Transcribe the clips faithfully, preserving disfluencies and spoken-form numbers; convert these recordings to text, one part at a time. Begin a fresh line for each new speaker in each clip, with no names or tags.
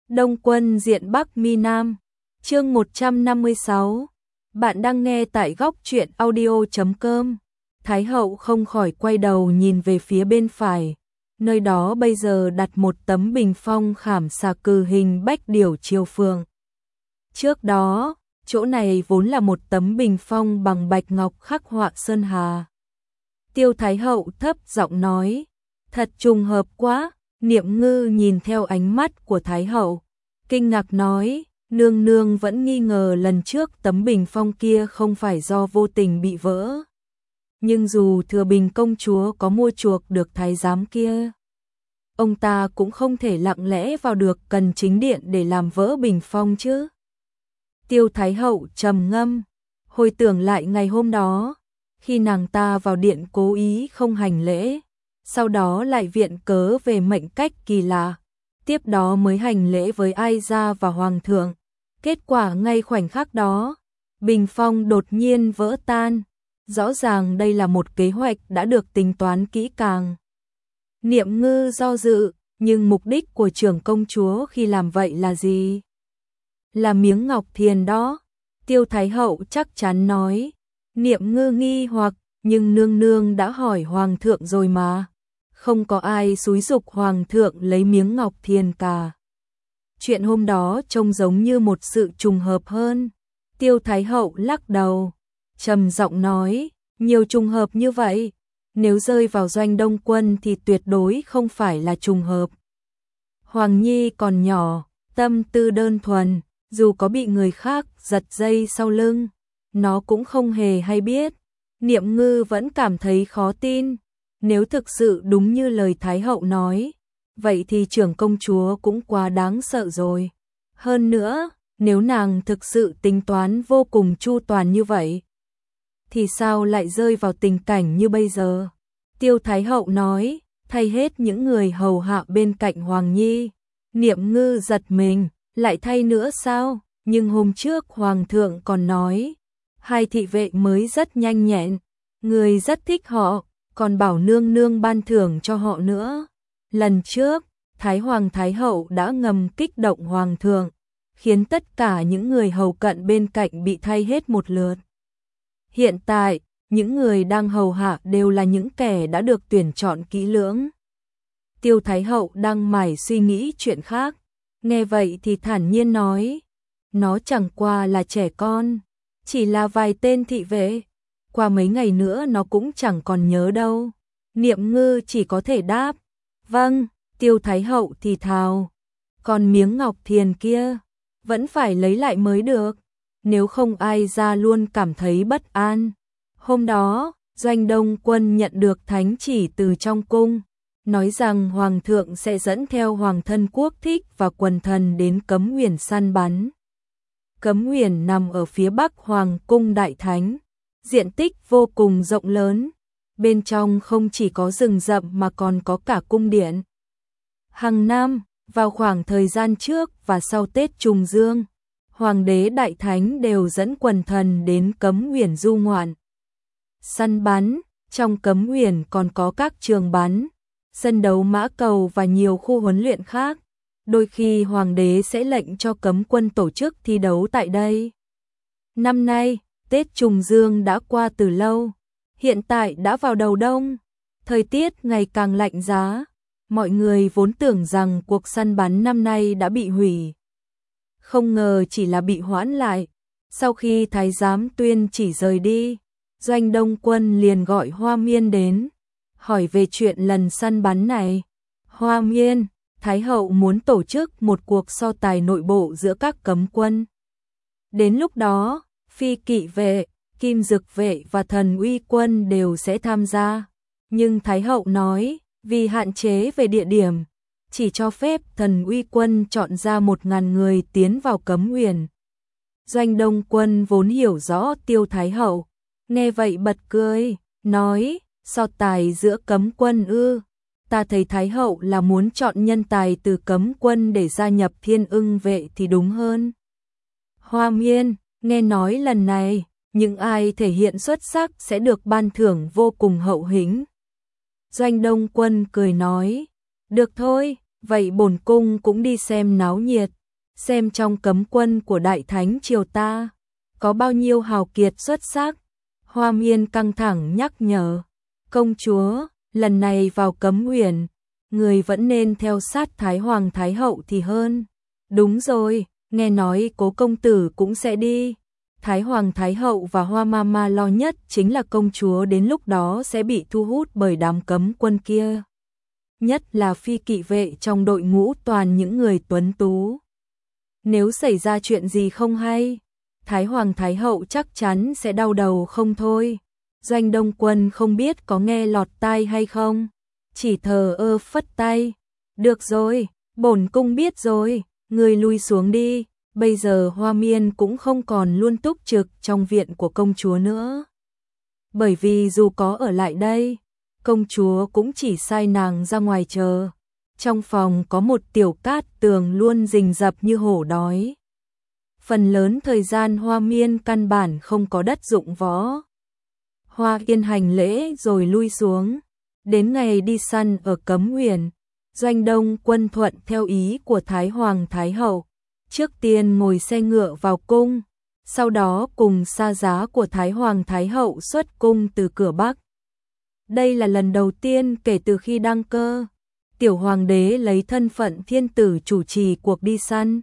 Đông quân diện Bắc mi Nam. Chương một trăm năm mươi sáu. Bạn đang nghe tại góc truyện audio chấm com. Thái hậu không khỏi quay đầu nhìn về phía bên phải. Nơi đó bây giờ đặt một tấm bình phong khảm xà cừ hình bách điểu triều phượng. Trước đó, chỗ này vốn là một tấm bình phong bằng bạch ngọc khắc họa sơn hà. Tiêu Thái hậu thấp giọng nói, thật trùng hợp quá. Niệm Ngư nhìn theo ánh mắt của Thái hậu, kinh ngạc nói, nương nương vẫn nghi ngờ lần trước tấm bình phong kia không phải do vô tình bị vỡ. Nhưng dù Thừa Bình công chúa có mua chuộc được thái giám kia, ông ta cũng không thể lặng lẽ vào được cần chính điện để làm vỡ bình phong chứ. Tiêu Thái hậu trầm ngâm, hồi tưởng lại ngày hôm đó, khi nàng ta vào điện cố ý không hành lễ, sau đó lại viện cớ về mệnh cách kỳ lạ, tiếp đó mới hành lễ với Ai Gia và Hoàng thượng. Kết quả ngay khoảnh khắc đó, bình phong đột nhiên vỡ tan, rõ ràng đây là một kế hoạch đã được tính toán kỹ càng. Niệm Ngư do dự, nhưng mục đích của trưởng công chúa khi làm vậy là gì? Là miếng ngọc thiền đó. Tiêu Thái hậu chắc chắn nói. Niệm Ngư nghi hoặc, nhưng nương nương đã hỏi Hoàng thượng rồi mà. Không có ai xúi giục Hoàng thượng lấy miếng ngọc thiền cả. Chuyện hôm đó trông giống như một sự trùng hợp hơn. Tiêu Thái hậu lắc đầu, trầm giọng nói, nhiều trùng hợp như vậy, nếu rơi vào doanh Đông quân thì tuyệt đối không phải là trùng hợp. Hoàng Nhi còn nhỏ, tâm tư đơn thuần, dù có bị người khác giật dây sau lưng, nó cũng không hề hay biết. Niệm Ngư vẫn cảm thấy khó tin. Nếu thực sự đúng như lời Thái hậu nói, vậy thì trưởng công chúa cũng quá đáng sợ rồi. Hơn nữa, nếu nàng thực sự tính toán vô cùng chu toàn như vậy, thì sao lại rơi vào tình cảnh như bây giờ? Tiêu Thái hậu nói, thay hết những người hầu hạ bên cạnh Hoàng Nhi. Niệm Ngư giật mình, lại thay nữa sao? Nhưng hôm trước Hoàng thượng còn nói, hai thị vệ mới rất nhanh nhẹn, người rất thích họ, còn bảo nương nương ban thưởng cho họ nữa. Lần trước, Thái Hoàng Thái hậu đã ngầm kích động Hoàng thượng, khiến tất cả những người hầu cận bên cạnh bị thay hết một lượt. Hiện tại, những người đang hầu hạ đều là những kẻ đã được tuyển chọn kỹ lưỡng. Tiêu Thái hậu đang mải suy nghĩ chuyện khác, nghe vậy thì thản nhiên nói, nó chẳng qua là trẻ con, chỉ là vài tên thị vệ, qua mấy ngày nữa nó cũng chẳng còn nhớ đâu. Niệm Ngư chỉ có thể đáp, vâng. Tiêu Thái hậu thì thào, còn miếng ngọc thiền kia vẫn phải lấy lại mới được, nếu không Ai Gia luôn cảm thấy bất an. Hôm đó, doanh Đông quân nhận được thánh chỉ từ trong cung, nói rằng Hoàng thượng sẽ dẫn theo Hoàng thân Quốc Thích và quần thần đến Cấm Uyển săn bắn. Cấm Uyển nằm ở phía bắc Hoàng cung Đại Thánh, diện tích vô cùng rộng lớn, bên trong không chỉ có rừng rậm mà còn có cả cung điện. Hàng năm, vào khoảng thời gian trước và sau Tết Trùng Dương, Hoàng đế Đại Thánh đều dẫn quần thần đến Cấm Uyển du ngoạn, săn bắn. Trong Cấm Uyển còn có các trường bắn, sân đấu mã cầu và nhiều khu huấn luyện khác. Đôi khi Hoàng đế sẽ lệnh cho cấm quân tổ chức thi đấu tại đây. Năm nay, Tết Trùng Dương đã qua từ lâu, hiện tại đã vào đầu đông, thời tiết ngày càng lạnh giá. Mọi người vốn tưởng rằng cuộc săn bắn năm nay đã bị hủy, không ngờ chỉ là bị hoãn lại. Sau khi thái giám tuyên chỉ rời đi, doanh Đông quân liền gọi Hoa Miên đến, hỏi về chuyện lần săn bắn này. Hoa Miên, Thái hậu muốn tổ chức một cuộc so tài nội bộ giữa các cấm quân. Đến lúc đó, phi kỵ vệ, kim dực vệ và thần uy quân đều sẽ tham gia. Nhưng Thái hậu nói, vì hạn chế về địa điểm, chỉ cho phép thần uy quân chọn ra một ngàn người tiến vào Cấm Uyển. Doanh Đông quân vốn hiểu rõ Tiêu Thái hậu, nghe vậy bật cười, nói, so tài giữa cấm quân ư? Ta thấy Thái hậu là muốn chọn nhân tài từ cấm quân để gia nhập Thiên Ưng vệ thì đúng hơn. Hoa Miên, nghe nói lần này, những ai thể hiện xuất sắc sẽ được ban thưởng vô cùng hậu hĩnh. Doanh Đông quân cười nói, được thôi, vậy bổn cung cũng đi xem náo nhiệt. xem trong cấm quân của Đại Thánh triều ta có bao nhiêu hào kiệt xuất sắc. Hoa Miên căng thẳng nhắc nhở, công chúa, lần này vào cấm uyển, người vẫn nên theo sát Thái Hoàng Thái Hậu thì hơn. Đúng rồi, nghe nói Cố công tử cũng sẽ đi. Thái Hoàng Thái Hậu và Hoa Mama lo nhất chính là công chúa đến lúc đó sẽ bị thu hút bởi đám cấm quân kia. Nhất là phi kỵ vệ trong đội ngũ toàn những người tuấn tú. Nếu xảy ra chuyện gì không hay, Thái Hoàng Thái Hậu chắc chắn sẽ đau đầu không thôi. Doanh Đông Quân không biết có nghe lọt tai hay không, chỉ thờ ơ phất tay. Được rồi, bổn cung biết rồi, người lui xuống đi. Bây giờ Hoa Miên cũng không còn luôn túc trực trong viện của công chúa nữa. Bởi vì dù có ở lại đây, công chúa cũng chỉ sai nàng ra ngoài chờ. Trong phòng có một tiểu cát tường luôn rình rập như hổ đói. Phần lớn thời gian Hoa Miên căn bản không có đất dụng võ. Hoa Yên hành lễ rồi lui xuống. Đến ngày đi săn ở Cấm Uyển, Doanh Đông Quân thuận theo ý của Thái Hoàng Thái Hậu. Trước tiên ngồi xe ngựa vào cung, sau đó cùng xa giá của Thái Hoàng Thái Hậu xuất cung từ cửa Bắc. Đây là lần đầu tiên kể từ khi đăng cơ, tiểu hoàng đế lấy thân phận thiên tử chủ trì cuộc đi săn.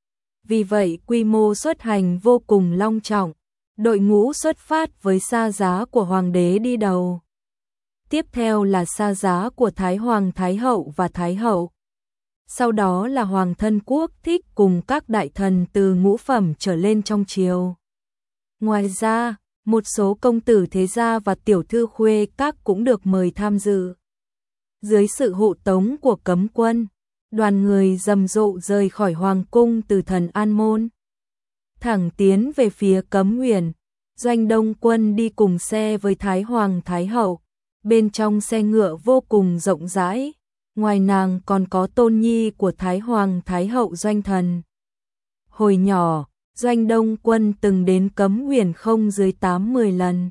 Vì vậy quy mô xuất hành vô cùng long trọng, đội ngũ xuất phát với xa giá của hoàng đế đi đầu. Tiếp theo là xa giá của Thái Hoàng Thái Hậu và Thái Hậu. Sau đó là Hoàng thân quốc thích cùng các đại thần từ ngũ phẩm trở lên trong triều. Ngoài ra, một số công tử thế gia và tiểu thư khuê các cũng được mời tham dự. Dưới sự hộ tống của cấm quân, đoàn người rầm rộ rời khỏi hoàng cung từ Thần An Môn. Thẳng tiến về phía Cấm Uyển, Doanh Đông Quân đi cùng xe với Thái Hoàng Thái Hậu. Bên trong xe ngựa vô cùng rộng rãi. Ngoài nàng còn có tôn nhi của Thái Hoàng Thái Hậu Doanh Thần. Hồi nhỏ, Doanh Đông Quân từng đến Cấm Uyển không dưới tám mười lần.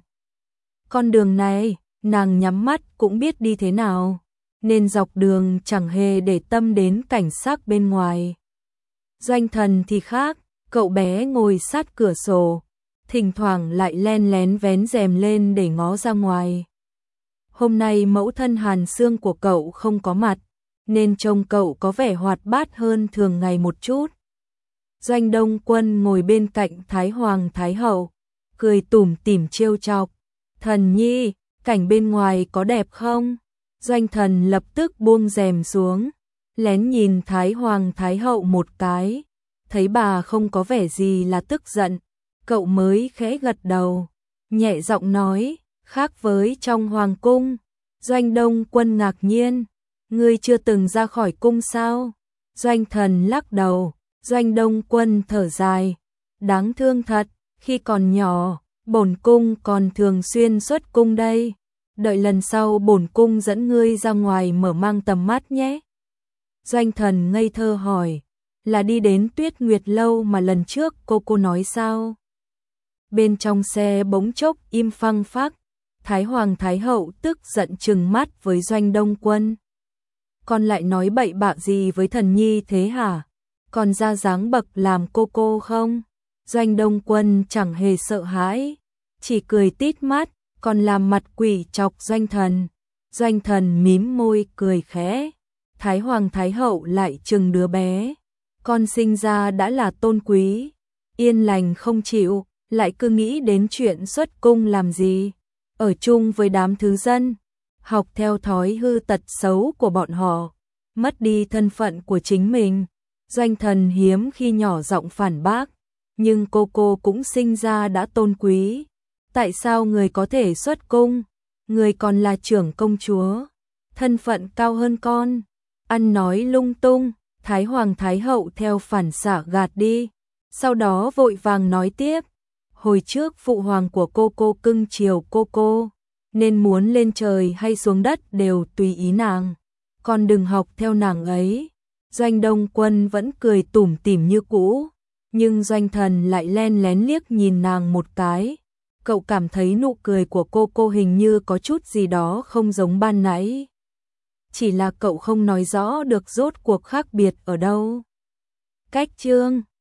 Con đường này, nàng nhắm mắt cũng biết đi thế nào, nên dọc đường chẳng hề để tâm đến cảnh sắc bên ngoài. Doanh Thần thì khác, cậu bé ngồi sát cửa sổ, thỉnh thoảng lại len lén vén rèm lên để ngó ra ngoài. Hôm nay mẫu thân Hàn Sương của cậu không có mặt, nên trông cậu có vẻ hoạt bát hơn thường ngày một chút. Doanh Đông Quân ngồi bên cạnh Thái Hoàng Thái Hậu, cười tủm tỉm trêu chọc. Thần nhi, cảnh bên ngoài có đẹp không? Doanh Thần lập tức buông rèm xuống, lén nhìn Thái Hoàng Thái Hậu một cái. Thấy bà không có vẻ gì là tức giận, cậu mới khẽ gật đầu, nhẹ giọng nói, khác với trong hoàng cung. Doanh Đông Quân ngạc nhiên, ngươi chưa từng ra khỏi cung sao? Doanh Thần lắc đầu. Doanh Đông Quân thở dài, đáng thương thật, khi còn nhỏ, bổn cung còn thường xuyên xuất cung đây. Đợi lần sau bổn cung dẫn ngươi ra ngoài mở mang tầm mắt nhé. Doanh Thần ngây thơ hỏi, là đi đến Tuyết Nguyệt Lâu mà lần trước cô cô nói sao? Bên trong xe bỗng chốc im phăng phắc. Thái Hoàng Thái Hậu tức giận trừng mắt với Doanh Đông Quân. Con lại nói bậy bạ gì với thần nhi thế hả? Còn ra dáng bậc làm cô cô không? Doanh Đông Quân chẳng hề sợ hãi, chỉ cười tít mắt, còn làm mặt quỷ chọc Doanh Thần. Doanh Thần mím môi cười khẽ. Thái Hoàng Thái Hậu lại trừng đứa bé. Con sinh ra đã là tôn quý, yên lành không chịu, lại cứ nghĩ đến chuyện xuất cung làm gì? Ở chung với đám thứ dân, học theo thói hư tật xấu của bọn họ, mất đi thân phận của chính mình. Doanh Thần hiếm khi nhỏ giọng phản bác, nhưng cô cô cũng sinh ra đã tôn quý. Tại sao người có thể xuất cung? Người còn là trưởng công chúa, thân phận cao hơn con. Ăn nói lung tung. Thái Hoàng Thái Hậu theo phản xạ gạt đi, sau đó vội vàng nói tiếp. Hồi trước phụ hoàng của cô cô cưng chiều cô cô, nên muốn lên trời hay xuống đất đều tùy ý nàng. Con đừng học theo nàng ấy. Doanh Đông Quân vẫn cười tủm tỉm như cũ, nhưng Doanh Thần lại len lén liếc nhìn nàng một cái. Cậu cảm thấy nụ cười của cô cô hình như có chút gì đó không giống ban nãy. Chỉ là cậu không nói rõ được rốt cuộc khác biệt ở đâu. Cách chương